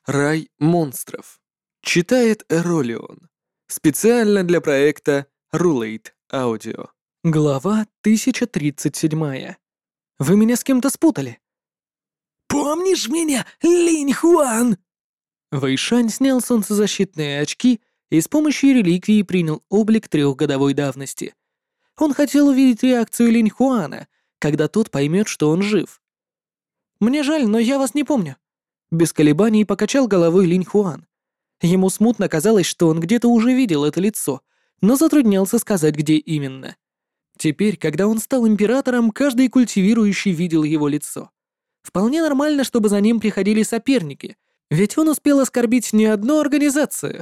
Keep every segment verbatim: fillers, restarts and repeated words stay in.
Рай монстров. Читает Эролион. Специально для проекта Rulate Audio. Глава тысяча тридцать семь. Вы меня с кем-то спутали. «Помнишь меня, Линь Хуан?» Вэйшань снял солнцезащитные очки и с помощью реликвии принял облик трехгодовой давности. Он хотел увидеть реакцию Линь Хуана, когда тот поймет, что он жив. «Мне жаль, но я вас не помню». Без колебаний покачал головой Линь Хуан. Ему смутно казалось, что он где-то уже видел это лицо, но затруднялся сказать, где именно. Теперь, когда он стал императором, каждый культивирующий видел его лицо. Вполне нормально, чтобы за ним приходили соперники, ведь он успел оскорбить не одну организацию.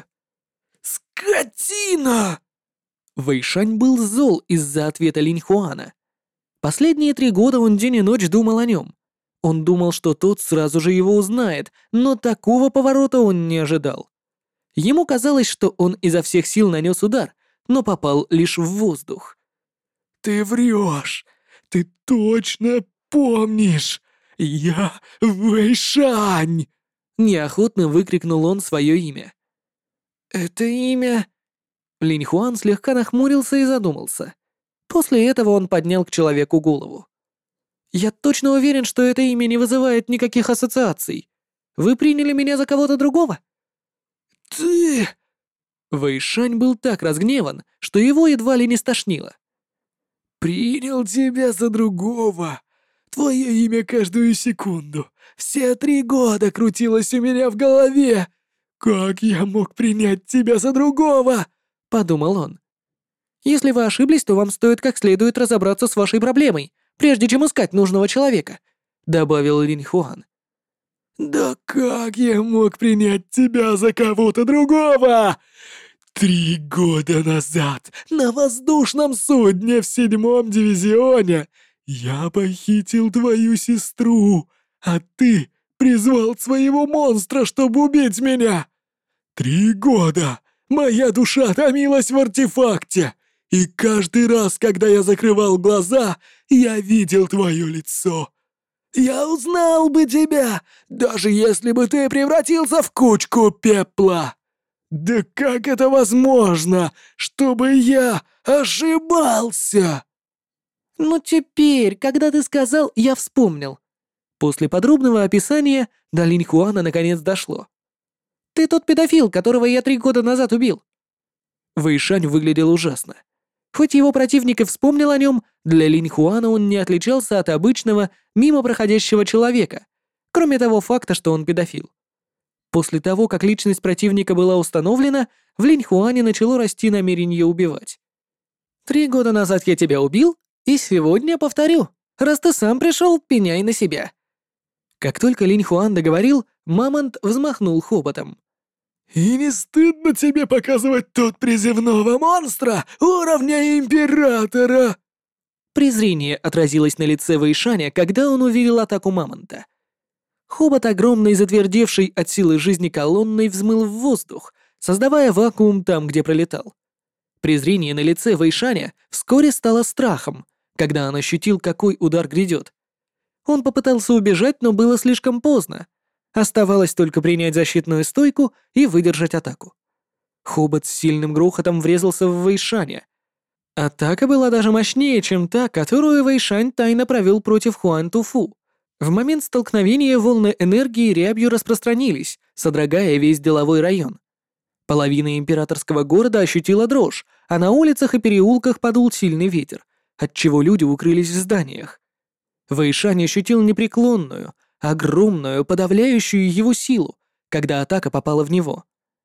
«Скотина!» Вэйшань был зол из-за ответа Линь Хуана. Последние три года он день и ночь думал о нем. Он думал, что тот сразу же его узнает, но такого поворота он не ожидал. Ему казалось, что он изо всех сил нанес удар, но попал лишь в воздух. «Ты врешь! Ты точно помнишь! Я Вэйшань!» Неохотно выкрикнул он свое имя. «Это имя...» Линь Хуан слегка нахмурился и задумался. После этого он поднял к человеку голову. «Я точно уверен, что это имя не вызывает никаких ассоциаций. Вы приняли меня за кого-то другого?» «Ты...» Вэйшань был так разгневан, что его едва ли не стошнило. «Принял тебя за другого. Твое имя каждую секунду. Все три года крутилось у меня в голове. Как я мог принять тебя за другого?» — подумал он. «Если вы ошиблись, то вам стоит как следует разобраться с вашей проблемой, прежде чем искать нужного человека», — добавил Линь Хуан. «Да как я мог принять тебя за кого-то другого? Три года назад на воздушном судне в седьмом дивизионе я похитил твою сестру, а ты призвал своего монстра, чтобы убить меня. Три года моя душа томилась в артефакте, и каждый раз, когда я закрывал глаза, я видел твое лицо. Я узнал бы тебя, даже если бы ты превратился в кучку пепла. Да как это возможно, чтобы я ошибался?» «Ну теперь, когда ты сказал, я вспомнил». После подробного описания до Линь Хуана наконец дошло. «Ты тот педофил, которого я три года назад убил». Вэйшань выглядел ужасно. Хоть его противник и вспомнил о нем, для Линь Хуана он не отличался от обычного, мимо проходящего человека, кроме того факта, что он педофил. После того, как личность противника была установлена, в Линь Хуане начало расти намерение убивать. «Три года назад я тебя убил, и сегодня повторю. Раз ты сам пришел, пеняй на себя». Как только Линь Хуан договорил, Мамонт взмахнул хоботом. «И не стыдно тебе показывать тот призывного монстра уровня императора?» Презрение отразилось на лице Вэйшаня, когда он увидел атаку Мамонта. Хобот огромной, затвердевшей от силы жизни колонной, взмыл в воздух, создавая вакуум там, где пролетал. Презрение на лице Вэйшаня вскоре стало страхом, когда он ощутил, какой удар грядет. Он попытался убежать, но было слишком поздно. Оставалось только принять защитную стойку и выдержать атаку. Хобот с сильным грохотом врезался в Вэйшаня. Атака была даже мощнее, чем та, которую Вэйшань тайно провел против Хуан Туфу. В момент столкновения волны энергии рябью распространились, содрогая весь деловой район. Половина императорского города ощутила дрожь, а на улицах и переулках подул сильный ветер, отчего люди укрылись в зданиях. Вэйшань ощутил непреклонную, огромную, подавляющую его силу, когда атака попала в него.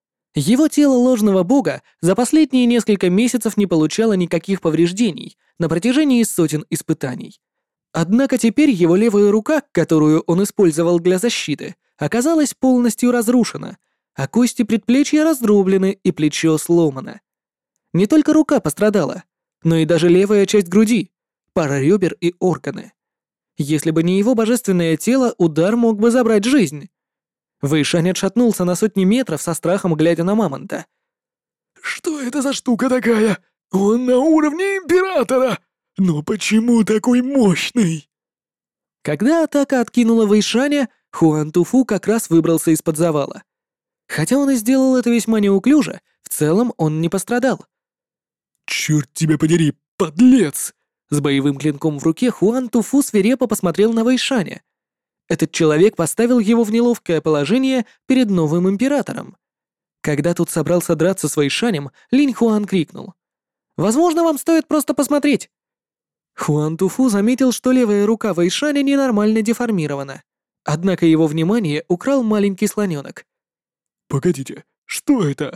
Его тело ложного бога за последние несколько месяцев не получало никаких повреждений на протяжении сотен испытаний. Однако теперь его левая рука, которую он использовал для защиты, оказалась полностью разрушена, а кости предплечья раздроблены и плечо сломано. Не только рука пострадала, но и даже левая часть груди, пара ребер и органы. Если бы не его божественное тело, удар мог бы забрать жизнь. Вэйшань отшатнулся на сотни метров со страхом, глядя на Мамонта. «Что это за штука такая? Он на уровне императора! Но почему такой мощный?» Когда атака откинула Вэйшаня, Хуан Туфу как раз выбрался из-под завала. Хотя он и сделал это весьма неуклюже, в целом он не пострадал. «Черт тебя подери, подлец!» С боевым клинком в руке Хуан Туфу свирепо посмотрел на Вэйшаня. Этот человек поставил его в неловкое положение перед новым императором. Когда тут собрался драться с Вэйшанем, Линь Хуан крикнул: «Возможно, вам стоит просто посмотреть». Хуан Туфу заметил, что левая рука Вэйшаня ненормально деформирована. Однако его внимание украл маленький слоненок. «Погодите, что это?»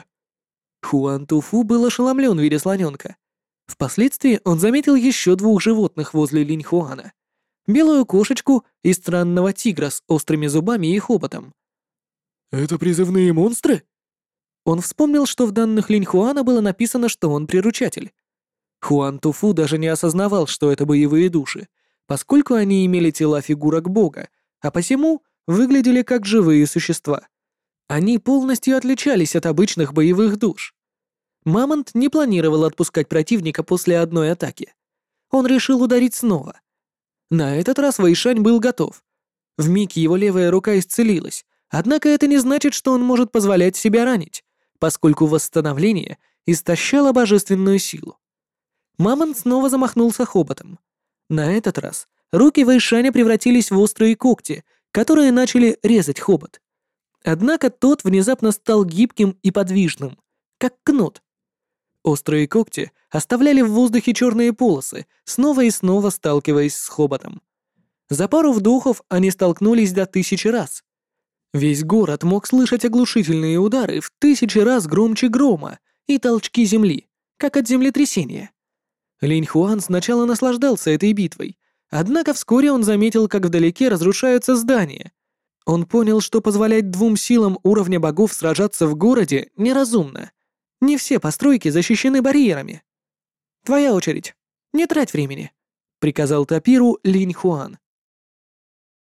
Хуан Туфу был ошеломлен, видя слоненка. Впоследствии он заметил еще двух животных возле Линь Хуана: белую кошечку и странного тигра с острыми зубами и хоботом. «Это призывные монстры?» Он вспомнил, что в данных Линь Хуана было написано, что он приручатель. Хуан Туфу даже не осознавал, что это боевые души, поскольку они имели тела фигурок бога, а посему выглядели как живые существа. Они полностью отличались от обычных боевых душ. Мамонт не планировал отпускать противника после одной атаки. Он решил ударить снова. На этот раз Вэйшань был готов. Вмиг его левая рука исцелилась, однако это не значит, что он может позволять себя ранить, поскольку восстановление истощало божественную силу. Мамонт снова замахнулся хоботом. На этот раз руки Вэйшаня превратились в острые когти, которые начали резать хобот. Однако тот внезапно стал гибким и подвижным, как кнут. Острые когти оставляли в воздухе черные полосы, снова и снова сталкиваясь с хоботом. За пару вдохов они столкнулись до тысячи раз. Весь город мог слышать оглушительные удары в тысячи раз громче грома и толчки земли, как от землетрясения. Линь Хуан сначала наслаждался этой битвой, однако вскоре он заметил, как вдалеке разрушаются здания. Он понял, что позволять двум силам уровня богов сражаться в городе неразумно. Не все постройки защищены барьерами. «Твоя очередь. Не трать времени», — приказал Тапиру Линь Хуан.